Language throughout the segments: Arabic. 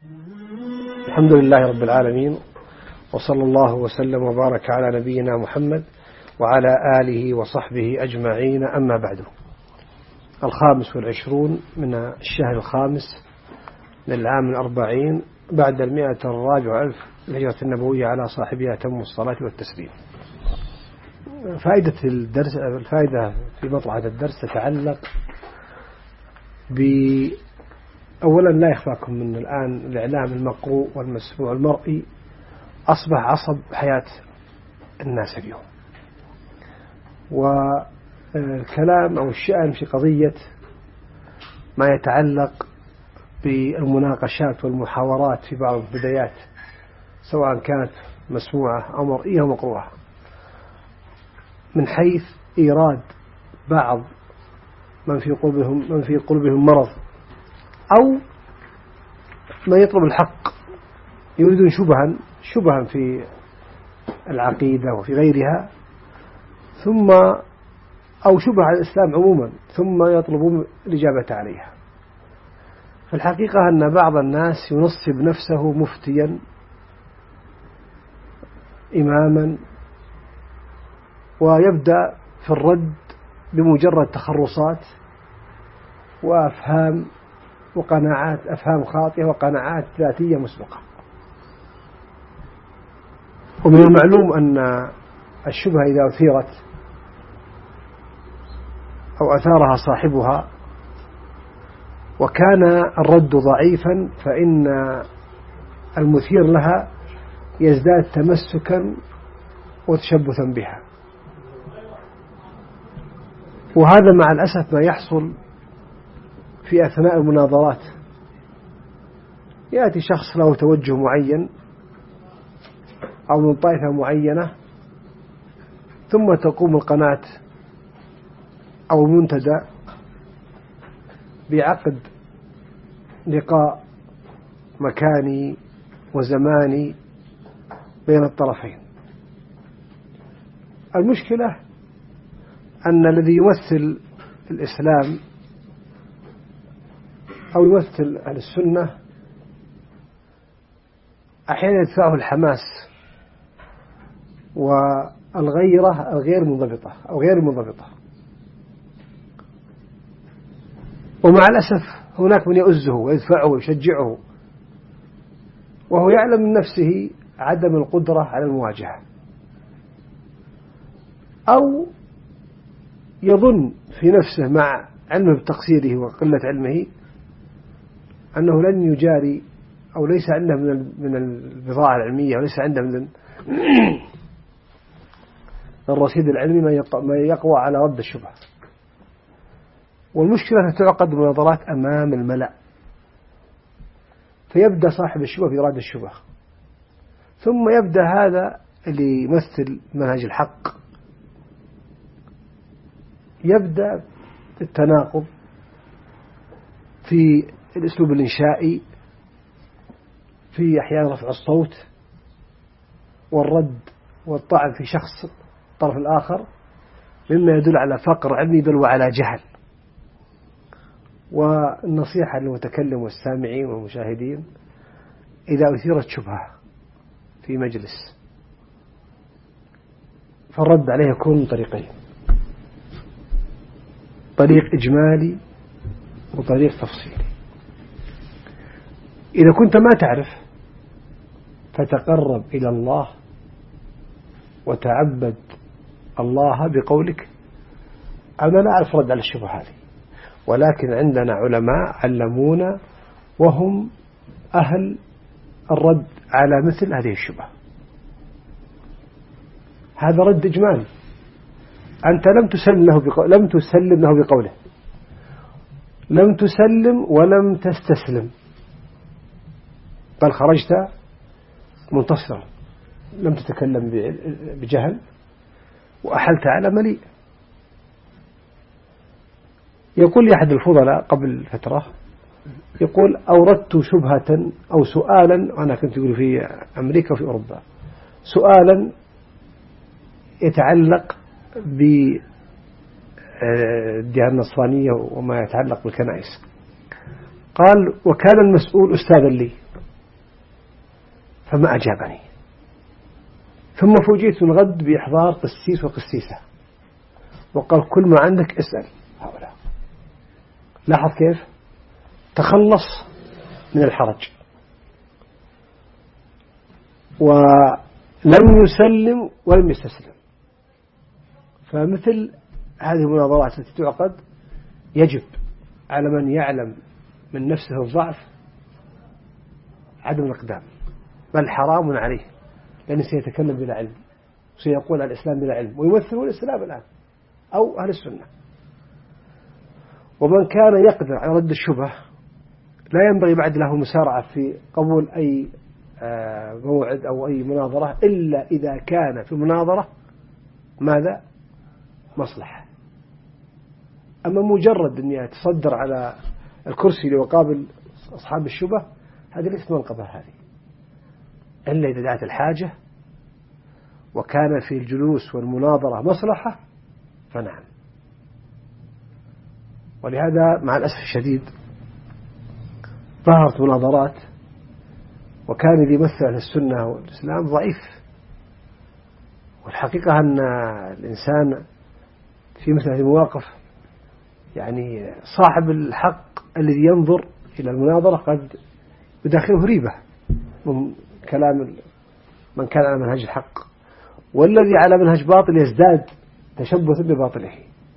الحمد لله رب العالمين، وصلى الله وسلم وبارك على نبينا محمد وعلى آله وصحبه أجمعين. أما بعد، 25 من الشهر الخامس للعام 40 بعد 104 الهجرة النبوية على صاحبها تم الصلاة والتسليم. الفائدة في مطلعة الدرس تتعلق أولا لا يخفاكم من الآن الإعلام المقروء والمسموع المرئي أصبح عصب حياة الناس اليوم، والكلام أو الشأن في قضية ما يتعلق بالمناقشات والمحاورات في بعض البدايات سواء كانت مسموعة أو مرئية أو مقروءة، من حيث إيراد بعض من في قلوبهم مرض أو ما يطلب الحق، يريدون شبها في العقيدة وفي غيرها، أو شبه على الإسلام عموما، ثم يطلبون الإجابة عليها. فالحقيقة أن بعض الناس ينصب نفسه مفتيا إماما ويبدأ في الرد بمجرد تخرصات وأفهام وقناعات، أفهام خاطئة وقناعات ذاتية مسبقة. ومن المعلوم أن الشبهة إذا أثيرت أو أثارها صاحبها وكان الرد ضعيفا فإن المثير لها يزداد تمسكا وتشبثا بها، وهذا مع الأسف ما يحصل في أثناء المناظرات. يأتي شخص له توجه معين أو من طائفة معينة، ثم تقوم القناة أو المنتدى بعقد لقاء مكاني وزماني بين الطرفين. المشكلة أن الذي يمثل الإسلام أو يمثل أهل السنة أحيانا يدفعه الحماس والغيرة الغير منضبطة أو غير منضبطة، ومع الأسف هناك من يؤزه ويدفعه ويشجعه وهو يعلم من نفسه عدم القدرة على المواجهة، أو يظن في نفسه مع علمه بتقصيره وقلة علمه أنه لن يجاري أو ليس عنده من البضاعة العلمية وليس عنده من الرصيد العلمي ما يقوى على رد الشبهة. والمشكلة تعقد مناظرات أمام الملأ، فيبدأ صاحب الشبهة في رد الشبهة، ثم يبدأ هذا اللي يمثل منهج الحق يبدأ التناقض في الأسلوب الإنشائي، في أحيان رفع الصوت والرد والطعن في شخص الطرف الآخر، مما يدل على فقر علمي بل وعلى جهل. والنصيحة للمتكلم والسامعين والمشاهدين: إذا أثيرت شبهة في مجلس فالرد عليه يكون من طريقين: طريق إجمالي وطريق تفصيلي. إذا كنت ما تعرف فتقرب إلى الله وتعبد الله بقولك: أنا لا أعرف رد على الشبهة هذه، ولكن عندنا علماء علمونا وهم أهل الرد على مثل هذه الشبهة. هذا رد إجمالي، أنت لم تسلم له بقوله، لم تسلم ولم تستسلم، بل خرجت منتصرا، لم تتكلم بجهل وأحلت على مليء. يقول لي أحد الفضلاء قبل فترة، يقول: أوردت شبهة أو سؤالا، أنا كنت أقول في أمريكا وفي أوروبا، سؤالا يتعلق بالديانة النصرانية وما يتعلق بالكنائس. قال: وكان المسؤول أستاذا لي فما أجابني. ثم فوجئت من غد بإحضار قسيس وقسيسة، وقال كل ما عندك اسأل هؤلاء. لاحظ كيف تخلص من الحرج، ولم يسلم ولم يستسلم. فمثل هذه المناظرات التي تعقد يجب على من يعلم من نفسه الضعف عدم الإقدام، بل حرام عليه، لأنه سيتكلم بلا علم وسيقول الإسلام بلا علم ويمثل الإسلام الآن أو أهل السنة. ومن كان يقدر على رد الشبهة لا ينبغي بعد له مسارعة في قبول أي موعد أو أي مناظرة إلا إذا كان في المناظرة ماذا مصلحة. أما مجرد أن يتصدر على الكرسي ليقابل أصحاب الشبه هذه ليست منقبة، هذه إلا إذا دعت الحاجة وكان في الجلوس والمناظرة مصلحة فنعم. ولهذا مع الأسف الشديد ظهرت مناظرات وكان اللي يمثل أهل السنة والإسلام ضعيف، والحقيقة أن الإنسان في مثل هذه المواقف يعني صاحب الحق الذي ينظر إلى المناظرة قد يداخله ريبة من كلام من كان على منهج الحق، والذي على منهج باطل يزداد تشبث بباطله.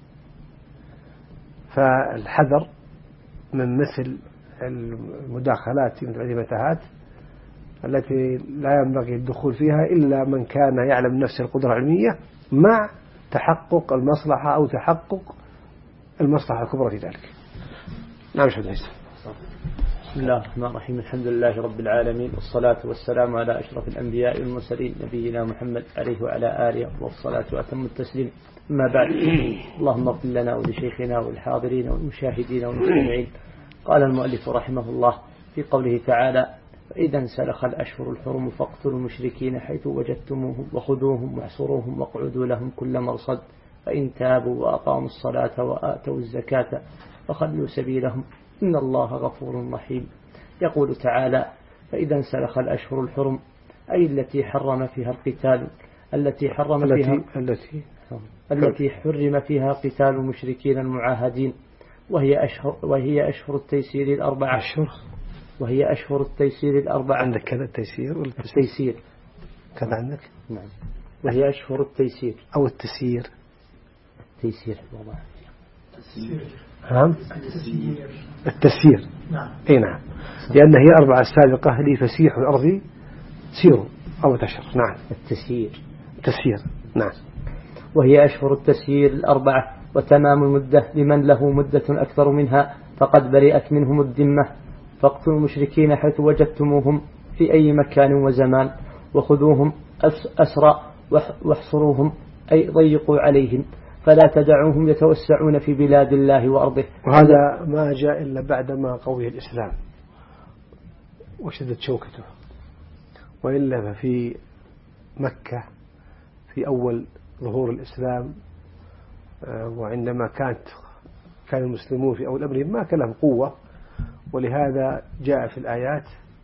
فالحذر من مثل المداخلات في مثل هذه المتاهات التي لا ينبغي الدخول فيها إلا من كان يعلم نفسه القدرة العلمية مع تحقق المصلحة أو تحقق المصلحة الكبرى في ذلك. نعم شهد عيسى. بسم الله الرحمن الرحيم. الحمد لله رب العالمين، والصلاة والسلام على أشرف الأنبياء والمرسلين نبينا محمد عليه وعلى آله والصلاة وأتم التسليم. أما بعد، اللهم اغفر لنا ولشيخنا والحاضرين والمشاهدين والمستمعين. قال المؤلف رحمه الله في قوله تعالى: فإذا انسلخ الأشهر الحرم فاقتلوا المشركين حيث وجدتموهم وخذوهم واحصروهم واقعدوا لهم كل مرصد فإن تابوا وأقاموا الصلاة وآتوا الزكاة فخلوا سبيلهم إن الله غفور رحيم. يقول تعالى: فإذا انسلخ الأشهر الحرم، أي التي حرم فيها القتال، التي حرم التي حرم فيها قتال المشركين المعاهدين، وهي أشهر التيسير الأربعة. وهي أشهر التيسير الأربعة. عندك كذا التيسير ولا التيسير كذا عندك؟ نعم. وهي أشهر التيسير أو التسيير. تيسير والله. التسيير. نعم. أي نعم. لأن هي أربعة سابقة لي فسيح الأرض سيروا أو تشر. نعم. التسيير. نعم. وهي أشهر التسيير الأربعة، وتمام المدة لمن له مدة أكثر منها فقد برئت منهم الذمة. فاقتلوا المشركين حيث وجدتموهم في أي مكان وزمان وخذوهم أسرى واحصروهم أي ضيقوا عليهم فلا تدعوهم يتوسعون في بلاد الله وأرضه. وهذا ما جاء إلا بعدما قوي الإسلام وشدت شوكته، وإلا ففي مكة في أول ظهور الإسلام وعندما كان المسلمون في أول أمرهم ما كان لهم قوة، ولهذا جاء في الآيات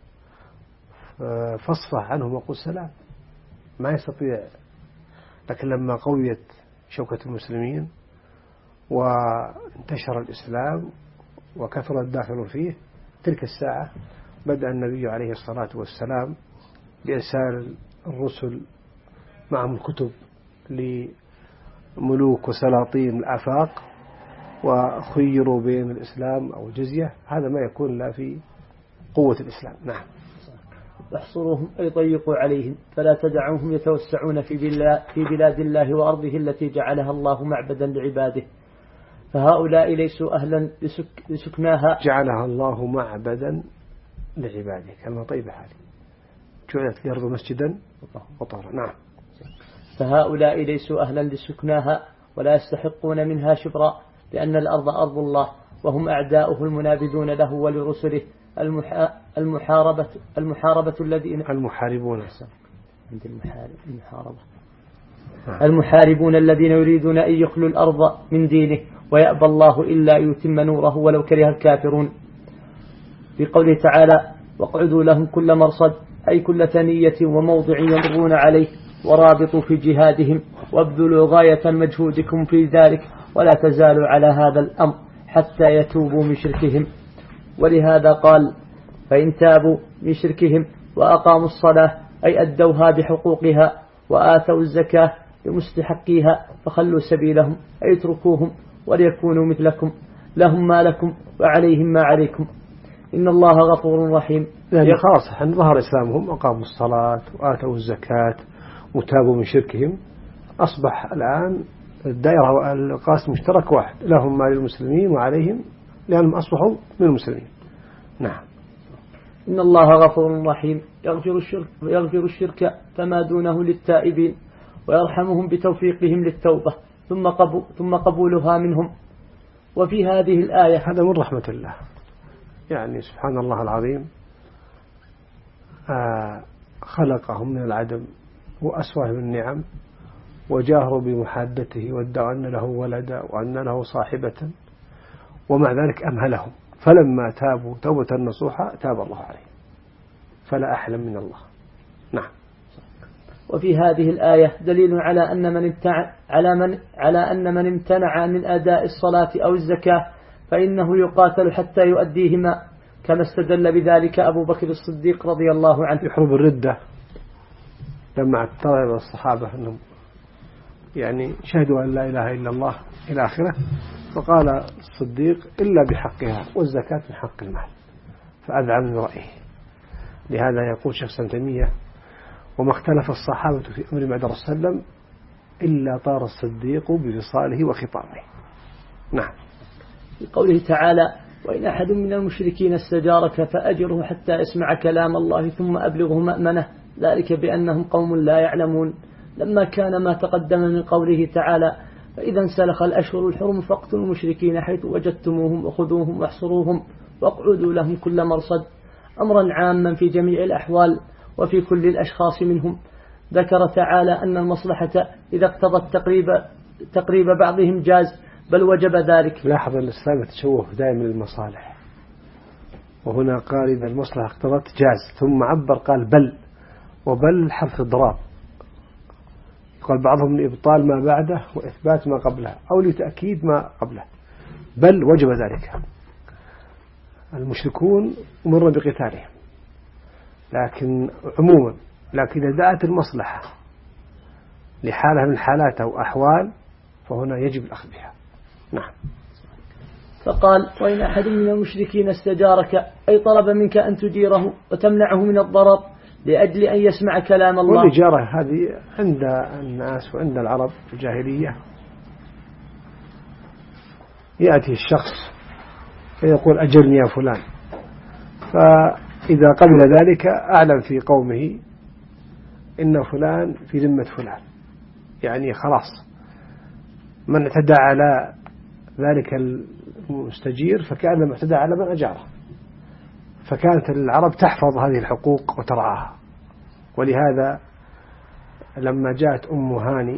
فاصفح عنهم وقل سلام، ما يستطيع. لكن لما قويت شوكة المسلمين وانتشر الإسلام وكثر الداخل فيه، تلك الساعة بدأ النبي عليه الصلاة والسلام بإرسال الرسل معهم الكتب لملوك وسلاطين الآفاق وخيروا بين الإسلام أو الجزية. هذا ما يكون لا في قوة الإسلام. نعم. واحصروهم أي ضيقوا عليهم فلا تدعوهم يتوسعون في بلاد الله وأرضه التي جعلها الله معبدا لعباده، فهؤلاء ليسوا أهلا لسكناها. جعلها الله معبدا لعباده، كما طيبة هذه جعلت الأرض مسجدا وطهرا. نعم. فهؤلاء ليسوا أهلا لسكناها ولا يستحقون منها شبرا، لأن الأرض أرض الله وهم أعداؤه المنابذون له ولرسله المحاربة الذين المحاربون الذين يريدون أن يخلوا الأرض من دينه ويأبى الله إلا يتم نوره ولو كره الكافرون. في قوله تعالى: واقعدوا لهم كل مرصد أي كل ثنية وموضع يمرون عليه، ورابطوا في جهادهم، وابذلوا غاية مجهودكم في ذلك، ولا تزالوا على هذا الأمر حتى يتوبوا من شركهم. ولهذا قال: فإن تابوا من شركهم وأقاموا الصلاة أي أدوها بحقوقها، وآتوا الزكاة لمستحقيها، فخلوا سبيلهم أي اتركوهم، وليكونوا مثلكم، لهم ما لكم وعليهم ما عليكم، إن الله غفور رحيم. يعني خلاص ظهر إسلامهم، أقاموا الصلاة وآتوا الزكاة وتابوا من شركهم، أصبح الآن الدائرة والقاسم مشترك واحد، لهم ما للمسلمين وعليهم، لأنهم أصبحوا من المسلمين. نعم. إن الله غفور رحيم يغفر الشرك فما دونه للتائبين، ويرحمهم بتوفيقهم للتوبة ثم قبولها منهم. وفي هذه الآية هذا من رحمة الله، يعني سبحان الله العظيم، خلقهم من العدم وأسواهم النعم، وجاهروا بمحادته وادعوا أن له ولدا وأن له صاحبة، ومع ذلك أمهلهم، فلما تابوا توبة نصوحا تاب الله عليهم، فلا أحلم من الله. نعم. وفي هذه الآية دليل على أن من امتنع من أداء الصلاة أو الزكاة فإنه يقاتل حتى يؤديهما، كما استدل بذلك أبو بكر الصديق رضي الله عنه. في حروب الردة لما اعترض الصحابة أنهم يعني شهدوا أن لا إله إلا الله إلى آخره، فقال الصديق: إلا بحقها، والزكاة من حق المال، فأذعن من رأيه. لهذا يقول شيخ ابن تيمية: وما اختلف الصحابة في أمر بعد رسول الله وسلم إلا طار الصديق بوصاله وخطابه. نعم. في قوله تعالى: وإن أحد من المشركين استجارك فأجره حتى يسمع كلام الله ثم أبلغه مأمنه، ذلك بأنهم قوم لا يعلمون. لما كان ما تقدم من قوله تعالى: فإذا انسلخ الأشهر الحرم فاقتلوا المشركين حيث وجدتموهم وخذوهم واحصروهم واقعدوا لهم كل مرصد، أمرا عاما في جميع الأحوال وفي كل الأشخاص منهم. ذكر تعالى أن المصلحة إذا اقتضت تقريب بعضهم جاز، بل وجب ذلك. لاحظ الإسلام يتشوه دائما للمصالح، وهنا قال إذا المصلحة اقتضت جاز، ثم عبر قال بل، وبل حرف اضراب، قال بعضهم لإبطال ما بعده وإثبات ما قبله، أو لتأكيد ما قبله، بل وجب ذلك. المشركون مر بقتالهم لكن عموما، لكن إذا دعت المصلحة لحالة من الحالات أو أحوال فهنا يجب الأخذ بها. نعم. فقال: وإن أحد من المشركين استجارك أي طلب منك أن تجيره وتمنعه من الضرر لأجل أن يسمع كلام الله. والإجارة هذه عند الناس وعند العرب في الجاهلية، يأتي الشخص فيقول: أجرني يا فلان، فإذا قبل ذلك أعلم في قومه إن فلان في ذمة فلان، يعني خلاص من اعتدى على ذلك المستجير فكأنما اعتدى على من أجاره، فكانت العرب تحفظ هذه الحقوق وترعاها. ولهذا لما جاءت أم هاني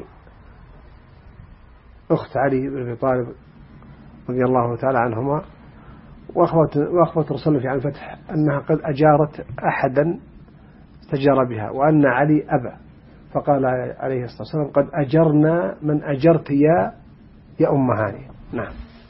أخت علي بن أبي طالب رضي الله تعالى عنهما وأخبرت رسول الله في عام الفتح أنها قد أجارت أحدا استجار بها وأن علي أبى، فقال عليه الصلاة والسلام: قد أجرنا من أجرت يا أم هاني. نعم.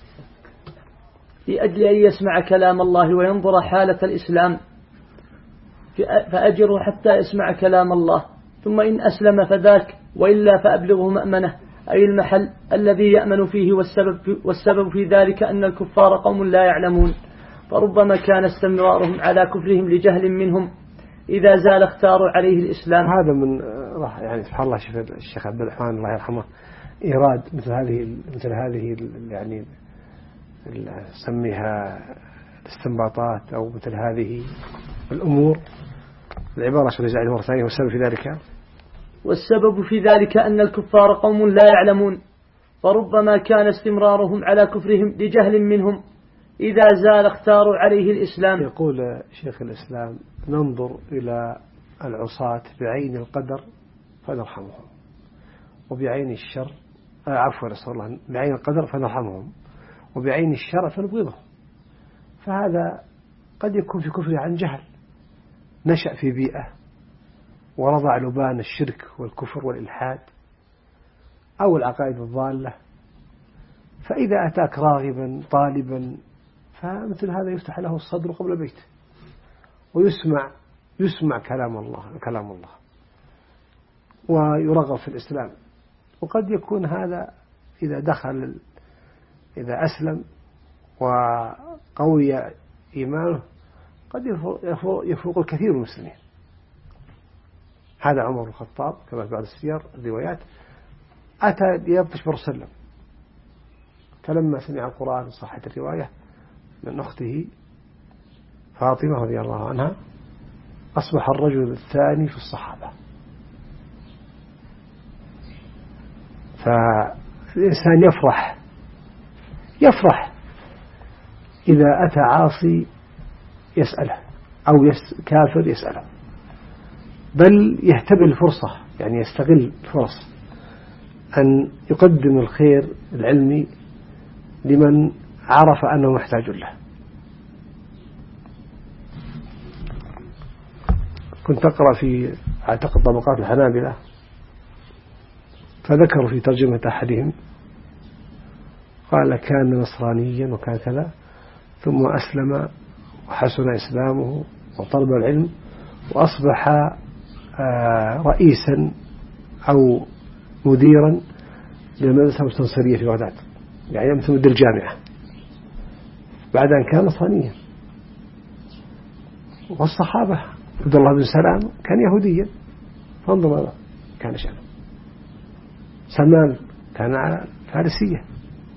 لأجل أن يسمع كلام الله وينظر حالة الإسلام، فأجره حتى يسمع كلام الله، ثم إن أسلم فذاك، وإلا فأبلغه مأمنه، أي المحل الذي يأمن فيه. والسبب في ذلك أن الكفار قوم لا يعلمون، فربما كان استمرارهم على كفرهم لجهل منهم، إذا زال اختاروا عليه الإسلام. هذا من يعني سبحان الله الشيخ عبد الرحمن الله يرحمه إيراد مثل هذه يعني نسميها الاستنباطات أو مثل هذه الأمور. العبارة شرجعي مرة ثانية: والسبب في ذلك أن الكفار قوم لا يعلمون، فربما كان استمرارهم على كفرهم لجهل منهم، إذا زال اختاروا عليه الإسلام. يقول شيخ الإسلام: ننظر إلى العصاة بعين القدر فنرحمهم، وبعين الشر بعين القدر فنرحمهم، وبعين الشر فنبغضهم. فهذا قد يكون في كفره عن جهل، نشأ في بيئة ورضع لبان الشرك والكفر والإلحاد أو العقائد الضالة، فإذا أتاك راغبا طالبا فمثل هذا يفتح له الصدر قبل بيته ويسمع كلام الله ويرغب في الإسلام. وقد يكون هذا إذا أسلم وقوي إيمانه قد يفوق الكثير من المسلمين. هذا عمر بن الخطاب كما في بعض السير الروايات أتى يبطش برسلم، فلما سمع القرآن صحت الرواية من أخته فاطمة رضي الله عنها أصبح الرجل الثاني في الصحابة. فالإنسان يفرح إذا أتى عاصي يسأله أو كافر يسأله، بل يهتبل الفرصة، يعني يستغل الفرص أن يقدم الخير العلمي لمن عرف أنه محتاج له. كنت أقرأ في أعتقد طبقات الحنابلة فذكروا في ترجمة أحدهم قال كان نصرانيا وكان كذا ثم أسلم وحسن إسلامه وطلب العلم وأصبح رئيسا أو مديرا للمدرسة المستنصرية في بغداد، يعني مدير الجامعة بعد أن كان نصرانيا. والصحابة عبد الله بن سلام كان يهوديا فانظر ماذا كان شأنه، سلمان كان على فارسية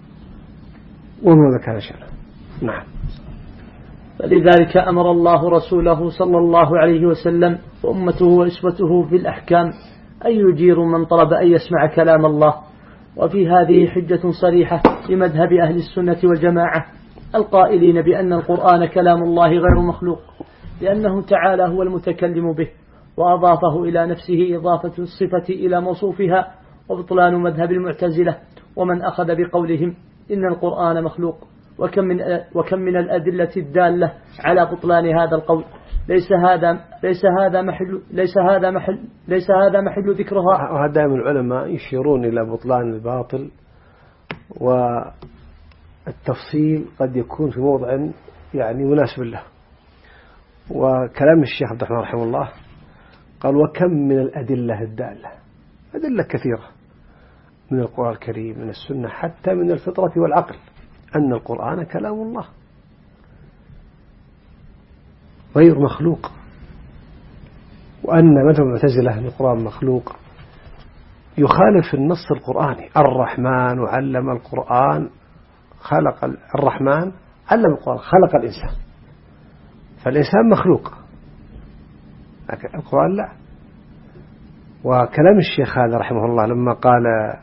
وماذا كان شأنه. نعم. فلذلك أمر الله رسوله صلى الله عليه وسلم وأمته وإسوته في الأحكام أن يجيروا من طلب أن يسمع كلام الله. وفي هذه حجة صريحة لمذهب أهل السنة والجماعة القائلين بأن القرآن كلام الله غير مخلوق، لأنه تعالى هو المتكلم به وأضافه إلى نفسه إضافة الصفة إلى موصوفها، وبطلان مذهب المعتزلة ومن أخذ بقولهم إن القرآن مخلوق. وكم من الأدلة الدالة على بطلان هذا القول ليس هذا محل ذكرها. وهذا دائما العلماء يشيرون إلى بطلان الباطل، والتفصيل قد يكون في موضع يعني مناسب له. وكلام الشيخ عبد الرحمن رحمه الله قال وكم من الأدلة الدالة، أدلة كثيرة من القرآن الكريم من السنة حتى من الفطرة والعقل أن القرآن كلام الله غير مخلوق، وأن مذهب المعتزلة أن القرآن مخلوق يخالف النص القرآني. الرحمن علم القرآن الرحمن علم القرآن خلق الإنسان، فالإنسان مخلوق لكن القرآن لا. وكلام الشيخ هذا رحمه الله لما قال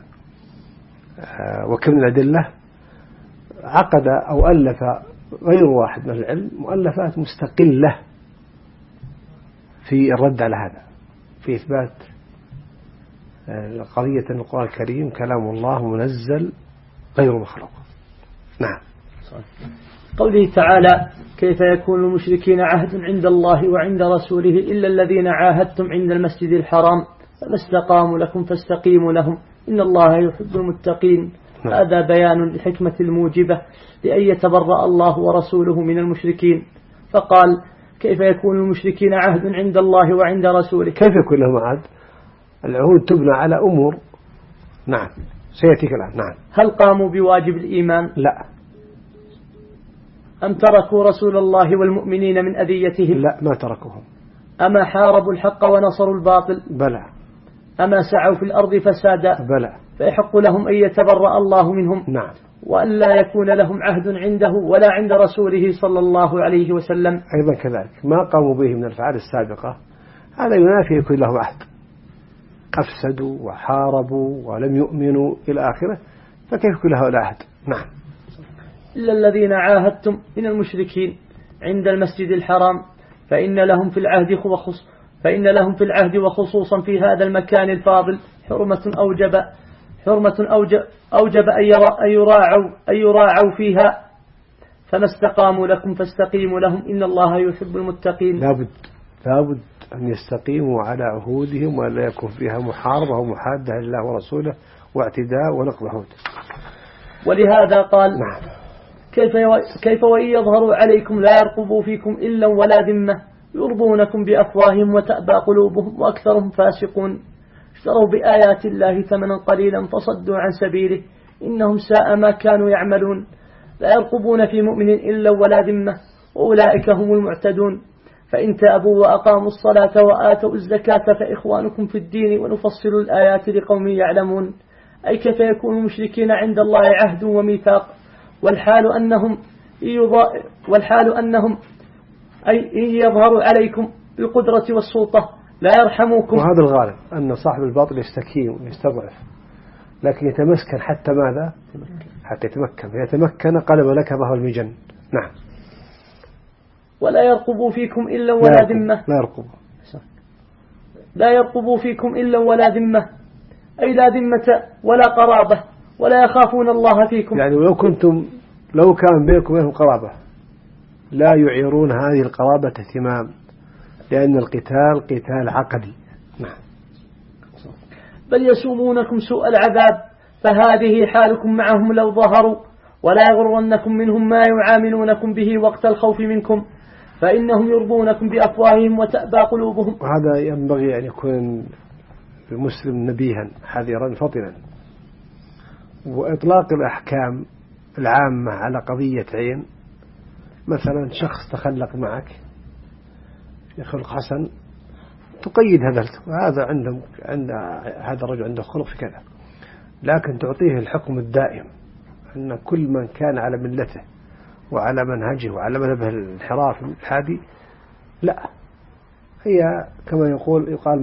وكم من الأدلة عقد أو ألف غير واحد من العلم مؤلفات مستقلة في الرد على هذا، في إثبات قضية القرآن الكريم كلام الله منزل غير مخلوق. نعم. قوله تعالى كيف يكون المشركين عهد عند الله وعند رسوله إلا الذين عاهدتم عند المسجد الحرام فما استقاموا لكم فاستقيموا لهم إن الله يحب المتقين. هذا بيان الحكمة الموجبة لأن يتبرأ الله ورسوله من المشركين. فقال كيف يكون المشركين عهد عند الله وعند رسوله. كيف يكون لهم عهد؟ العهود تبنى على أمور. نعم سيأتي كلام. نعم. هل قاموا بواجب الإيمان؟ لا. أم تركوا رسول الله والمؤمنين من أذيتهم؟ لا ما تركوهم. أما حاربوا الحق ونصروا الباطل؟ بلى. أما سعوا في الأرض فسادا؟ بلى. فيحق لهم أن يتبرأ الله منهم. نعم. وأن لا يكون لهم عهد عنده ولا عند رسوله صلى الله عليه وسلم. أيضا كذلك ما قاموا به من الأفعال السابقة هذا ينافي يكون له عهد، أفسدوا وحاربوا ولم يؤمنوا إلى آخره، فكيف يكون له العهد؟ نعم. إلا الذين عاهدتم من المشركين عند المسجد الحرام فإن لهم في العهد وخصوصا في هذا المكان الفاضل حرمة أوجب أن يراعوا فيها. فما استقاموا لكم فاستقيموا لهم إن الله يحب المتقين. لابد لابد أن يستقيموا على عهودهم ولا يكون فيها محاربة ومحادة لله ورسوله واعتداء ونقض عهود. ولهذا قال نعم. كيف وإن يظهروا عليكم لا يرقبوا فيكم إلا ولا ذمة يرضونكم بأفواههم وتأبى قلوبهم وأكثرهم فاسقون اشتروا بآيات الله ثمنا قليلا فصدوا عن سبيله إنهم ساء ما كانوا يعملون لا يرقبون في مؤمن إلا ولا ذمة وأولئك هم المعتدون فإن تابوا وأقاموا الصلاة وآتوا الزكاة فإخوانكم في الدين ونفصل الآيات لقوم يعلمون. أي كيف يكون المشركين عند الله عهد وميثاق والحال أنهم أي إن يظهروا عليكم بالقدرة والسلطة لا يرحموكم. وهذا الغالب أن صاحب الباطل يستكين ويستضعف لكن يتمسكن حتى ماذا؟ حتى يتمكن قلب لك به المجن. نعم. ولا يرقبوا فيكم إلا ولا ذمة لا يرقبوا فيكم إلا ولا ذمة أي لا ذمة ولا قرابة ولا يخافون الله فيكم. يعني لو كان بينكم وبينهم قرابة لا يعيرون هذه القرابة اهتمام لأن القتال قتال عقدي. نعم. بل يسومونكم سوء العذاب فهذه حالكم معهم لو ظهروا ولا يغرنكم منهم ما يعاملونكم به وقت الخوف منكم فإنهم يرضونكم بأفواههم وتأبى قلوبهم. وهذا ينبغي أن يكون المسلم نبيها حذرا فطنا. وإطلاق الأحكام العامة على قضية عين مثلا شخص تخلق معك يخلق حسن تقيد هذا عند هذا الرجل عنده خلق في كذا لكن تعطيه الحكم الدائم أن كل من كان على ملته وعلى منهجه وعلى مذهبه الانحراف الحادي لا هي كما يقال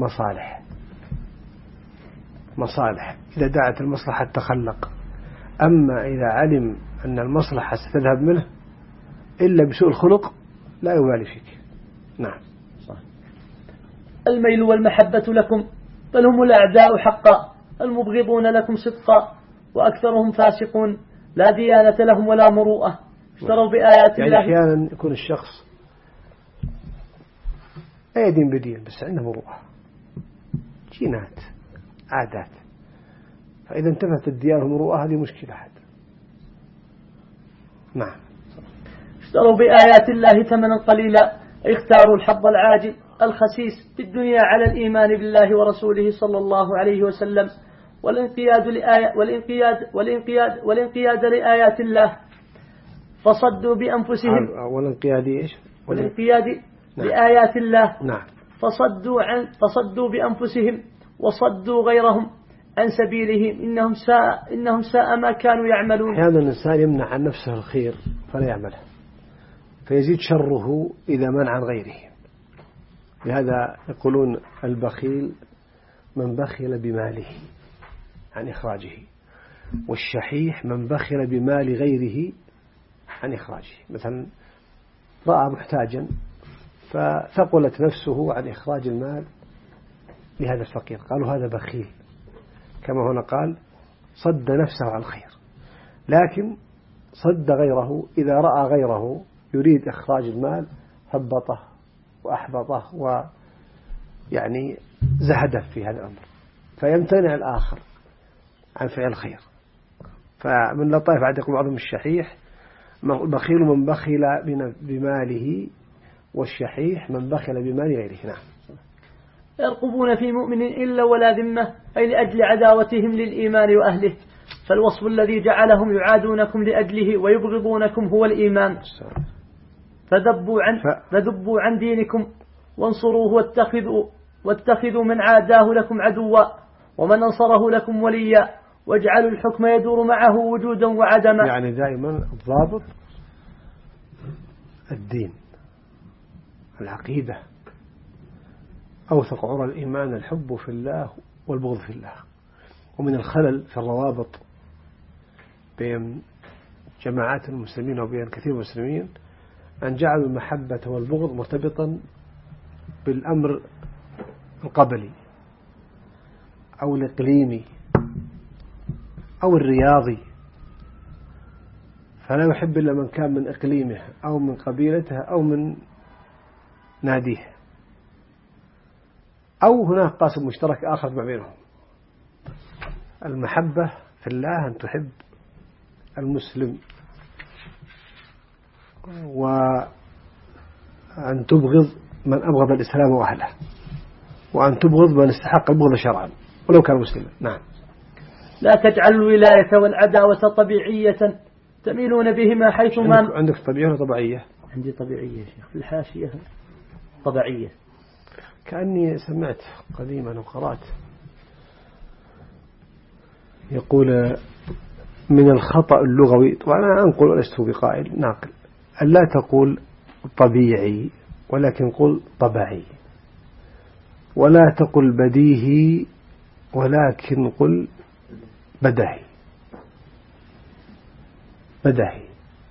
مصالح إذا دعت المصلحة تخلق أما إذا علم أن المصلحة ستذهب منه إلا بسوء الخلق لا يبالي فيك. نعم. صح. الميل والمحبة لكم بل هم الأعداء حقا المبغضون لكم صدقا وأكثرهم فاسقون لا ديانة لهم ولا مروءة اشتروا بآيات يعني الله. أحيانا يكون الشخص لا يدين بدين بس عنده مروءة جينات عادات فإذا انتفت الديانة والمروءة هذه مشكلة حد. نعم. اشتروا بآيات الله ثمنا قليلا اختاروا الحظ العاجل الخسيس في الدنيا على الإيمان بالله ورسوله صلى الله عليه وسلم والانقياد لآيات الله فصدوا بأنفسهم والانقياد لآيات الله. نعم. فصدوا بأنفسهم وصدوا غيرهم عن سبيلهم إنهم ساء ما كانوا يعملون. هذا الإنسان يمنع عن نفسه الخير فلا يعمله فيزيد شره إذا منع عن غيره. لهذا يقولون البخيل من بخل بماله عن إخراجه والشحيح من بخل بمال غيره عن إخراجه. مثلا رأى محتاجا فثقلت نفسه عن إخراج المال لهذا الفقير قالوا هذا بخيل كما هنا قال صد نفسه عن الخير لكن صد غيره إذا رأى غيره يريد إخراج المال هبطه وأحبطه ويعني زهده في هذا الأمر فيمتنع الآخر عن فعل الخير. فمن لطائف عاد يقول بعضهم الشحيح بخيل من بخل بماله والشحيح من بخل بمال غيره. نعم. يرقبون في مؤمن إلا ولا ذمة أي لأجل عداوتهم للإيمان وأهله فالوصف الذي جعلهم يعادونكم لأجله ويبغضونكم هو الإيمان فذبوا عن دينكم وانصروه واتخذوا من عاداه لكم عدوا ومن نصره لكم وليا واجعلوا الحكم يدور معه وجودا وعدما. يعني دائما الضابط الدين العقيدة أوثق عرى الإيمان الحب في الله والبغض في الله. ومن الخلل في الروابط بين جماعات المسلمين وبين كثير من المسلمين أن جعلوا المحبة والبغض مرتبطا بالأمر القبلي أو الإقليمي أو الرياضي فلا يحب إلا من كان من إقليمه أو من قبيلته أو من ناديه أو هناك قاسم مشترك آخر ما بينهم. المحبة في الله أن تحب المسلم، وأن تبغض من أبغض الإسلام وأهله، وأن تبغض من استحق البغض شرعا ولو كان مسلما. نعم. لا تجعل الولاية والعداوة طبيعية تميلون بهما حيث ما. عندك طبيعية ولا طبيعية؟ عندي طبيعية يا شيخ، في الحاشية طبيعية. كأني سمعت قديما وقرأت يقول من الخطأ اللغوي، وأنا أنقل ولست بقائل ناقل، أن لا تقول طبيعي ولكن قل طبيعي، ولا تقل بديهي ولكن قل بدهي. بدهي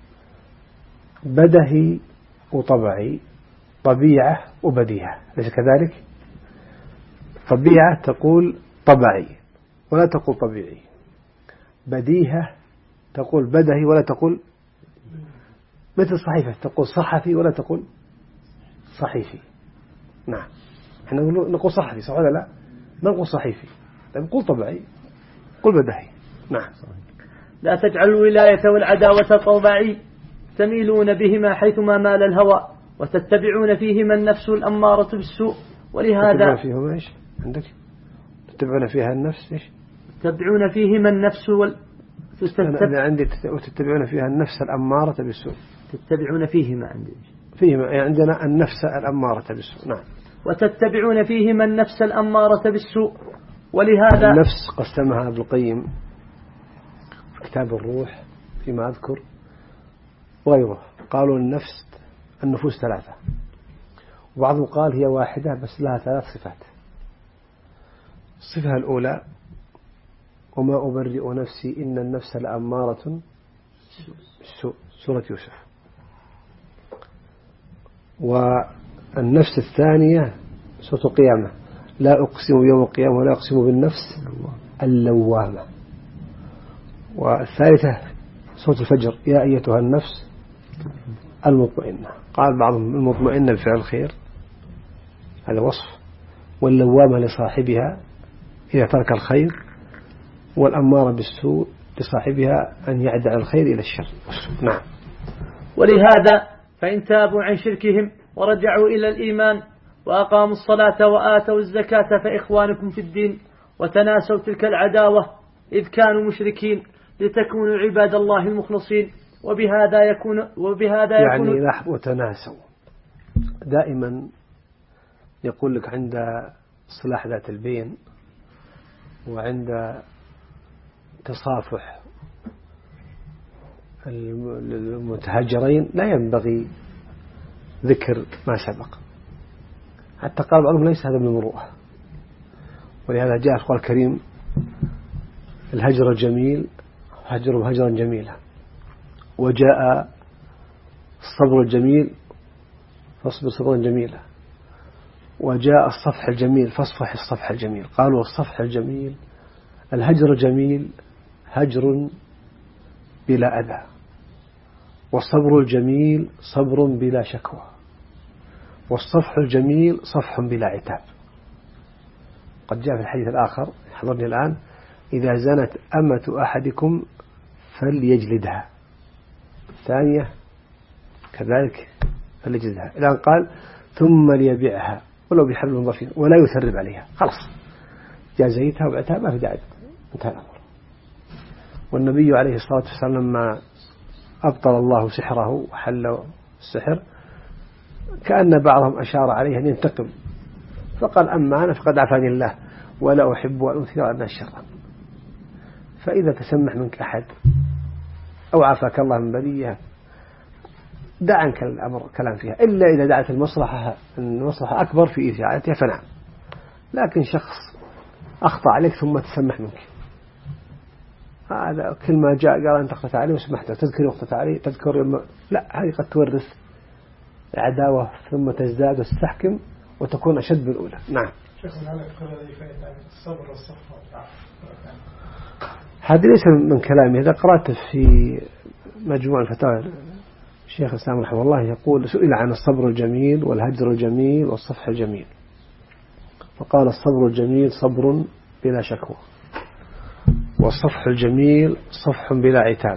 بدهي وطبيعي، طبيعة وبديهة، ليس كذلك؟ طبيعة تقول طبيعي ولا تقول طبيعي، بديهة تقول بدهي ولا تقول، مثل صحيفة تقول صحفي ولا تقول صحيفي. نعم، احنا نقول صحفي صح ولا لا؟ ما نقول صحيفي، نقول طبيعي، قل بدهي. نعم. لا تجعلوا الولاية والعداوة طبيعي تميلون بهما حيثما مال الهوى وتتبعون فيهما النفس الأمارة بالسوء، ولهذا تتبعون فيهما إيش عندك؟ تتبعون فيها النفس إيش؟ تتبعون فيهما النفس أنا عندي وتتبعون فيها النفس الأمارة بالسوء. تتبعون فيهما عندي فيهما يعني عندنا النفس الأمارة بالسوء. نعم. وتتبعون فيهما النفس الأمارة بالسوء، ولهذا النفس قسمها ابن القيم في كتاب الروح فيما أذكر وغيره، قالوا النفوس ثلاثة، وبعضهم قال هي واحدة بس لها 3 صفات. الصفة الأولى وما أبرئ نفسي إن النفس لأمارة بالسوء، سورة يوسف. والنفس الثانية سورة القيامة، لا أقسم يوم القيامة ولا أقسم بالنفس اللوامة. والثالثة سورة الفجر، يا أيتها النفس المطمئنة. قال بعضهم المطمئنة بفعل الخير، هذا وصف، واللوامة لصاحبها إذا ترك الخير، والأمارة بالسوء لصاحبها أن يعدع الخير إلى الشر. نعم. ولهذا فإن تابوا عن شركهم ورجعوا إلى الإيمان وأقاموا الصلاة وآتوا الزكاة فإخوانكم في الدين، وتناسوا تلك العداوة إذ كانوا مشركين لتكونوا عباد الله المخلصين، وبهذا يكون يعني لاحظ وتناسوا. دائما يقول لك عند صلاح ذات البين وعند تصافح المتهاجرين لا ينبغي ذكر ما سبق، حتى قال بعضهم ليس هذا من المروءة. ولهذا جاء القرآن الكريم الهجر جميل، هجروا هجرا جميلا، وجاء الصبر الجميل فاصبر صبرا جميلا، وجاء الصفح الجميل فاصفح الصفح الجميل. قالوا الصفح الجميل الهجر جميل هجر بلا أذى، والصبر الجميل صبر بلا شكوى، والصفح الجميل صفح بلا عتاب. قد جاء في الحديث الآخر حضرني الآن، إذا زنت أمة أحدكم فليجلدها، ثانية كذلك فليجلدها، الآن قال ثم ليبيعها ولو بحبل ضفير ولا يثرب عليها. خلاص جازيتها وبعتها ما في داعي، انتهى الأمر. والنبي عليه الصلاة والسلام لما أبطل الله سحره وحل السحر كأن بعضهم أشار عليه أن ينتقم، فقال أما أنا فقد عفاني الله ولا أحب أن أثير الناس شرا. فإذا تسمح منك أحد أو عافاك الله من بلية دع عنك الأمر كلام فيها، إلا إذا دعت المصلحة أكبر في إذاعتها فنعم. لكن شخص أخطأ عليك ثم تسمح منك، هذا كل ما جاء قال أنت أخطأت عليه وسمحت، تذكر أخطأت عليه تذكر لا، هذه قد تورث العداوة ثم تزداد وتستحكم وتكون أشد من الأولى. نعم. هذا ليس من كلامي، هذا قرأته في مجموع الفتاوى الشيخ الإسلام رحمه الله، يقول سئل عن الصبر الجميل والهجر الجميل والصفح الجميل، فقال الصبر الجميل صبر بلا شكوى، والصفح الجميل صفح بلا عتاب،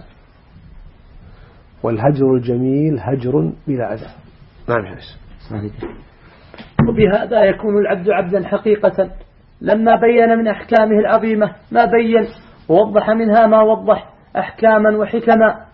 والهجر الجميل هجر بلا عذاب. نعم يا وبهذا يكون العبد عبدا حقيقة، لما بين من أحكامه العظيمة ما بين، ووضح منها ما وضح، أحكاما وحكما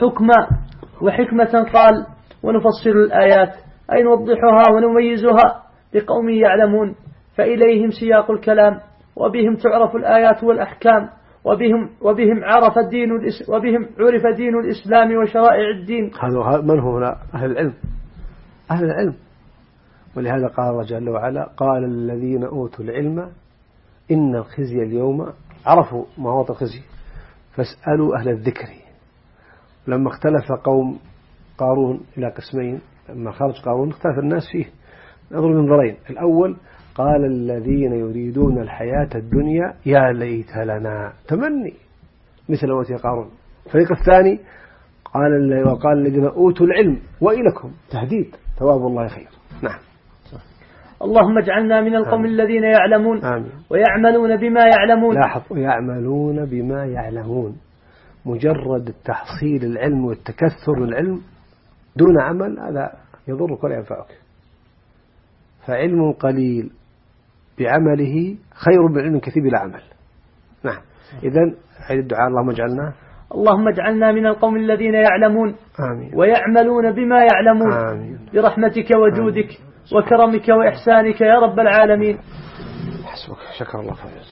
وحكمة قال: ونفصل الآيات، أي نوضحها ونميزها لقوم يعلمون، فإليهم سياق الكلام، وبهم تعرف الآيات والأحكام، وبهم عرف دين الإسلام وشرائع الدين. هذا من هو هنا؟ أهل العلم. ولهذا قال الله جل وعلا: قال الذين أوتوا العلم إن الخزي اليوم، عرفوا مواطن الخزي، فاسألوا أهل الذكر. لما اختلف قوم قارون إلى قسمين، لما خرج قارون اختلف الناس فيه نظر من منظرين: الأول قال الذين يريدون الحياة الدنيا يا ليت لنا، تمني مثل أوتي قارون. الفريق الثاني وقال الذين أوتوا العلم وإلكم، تهديد، ثواب الله خير. نعم. اللهم اجعلنا من القوم الذين يعلمون. آمين. ويعملون بما يعلمون. لاحظ: ويعملون بما يعلمون. مجرد التحصيل العلم والتكثر من العلم دون عمل هذا يضرك ولا ينفعك. فعلم قليل بعمله خير من علم كثير بلا عمل. نعم. إذن هذا الدعاء: اللهم اجعلنا من القوم الذين يعلمون. آمين. ويعملون بما يعلمون. آمين. برحمتك وجودك وكرمك وإحسانك يا رب العالمين. حسبك. شكر الله خير.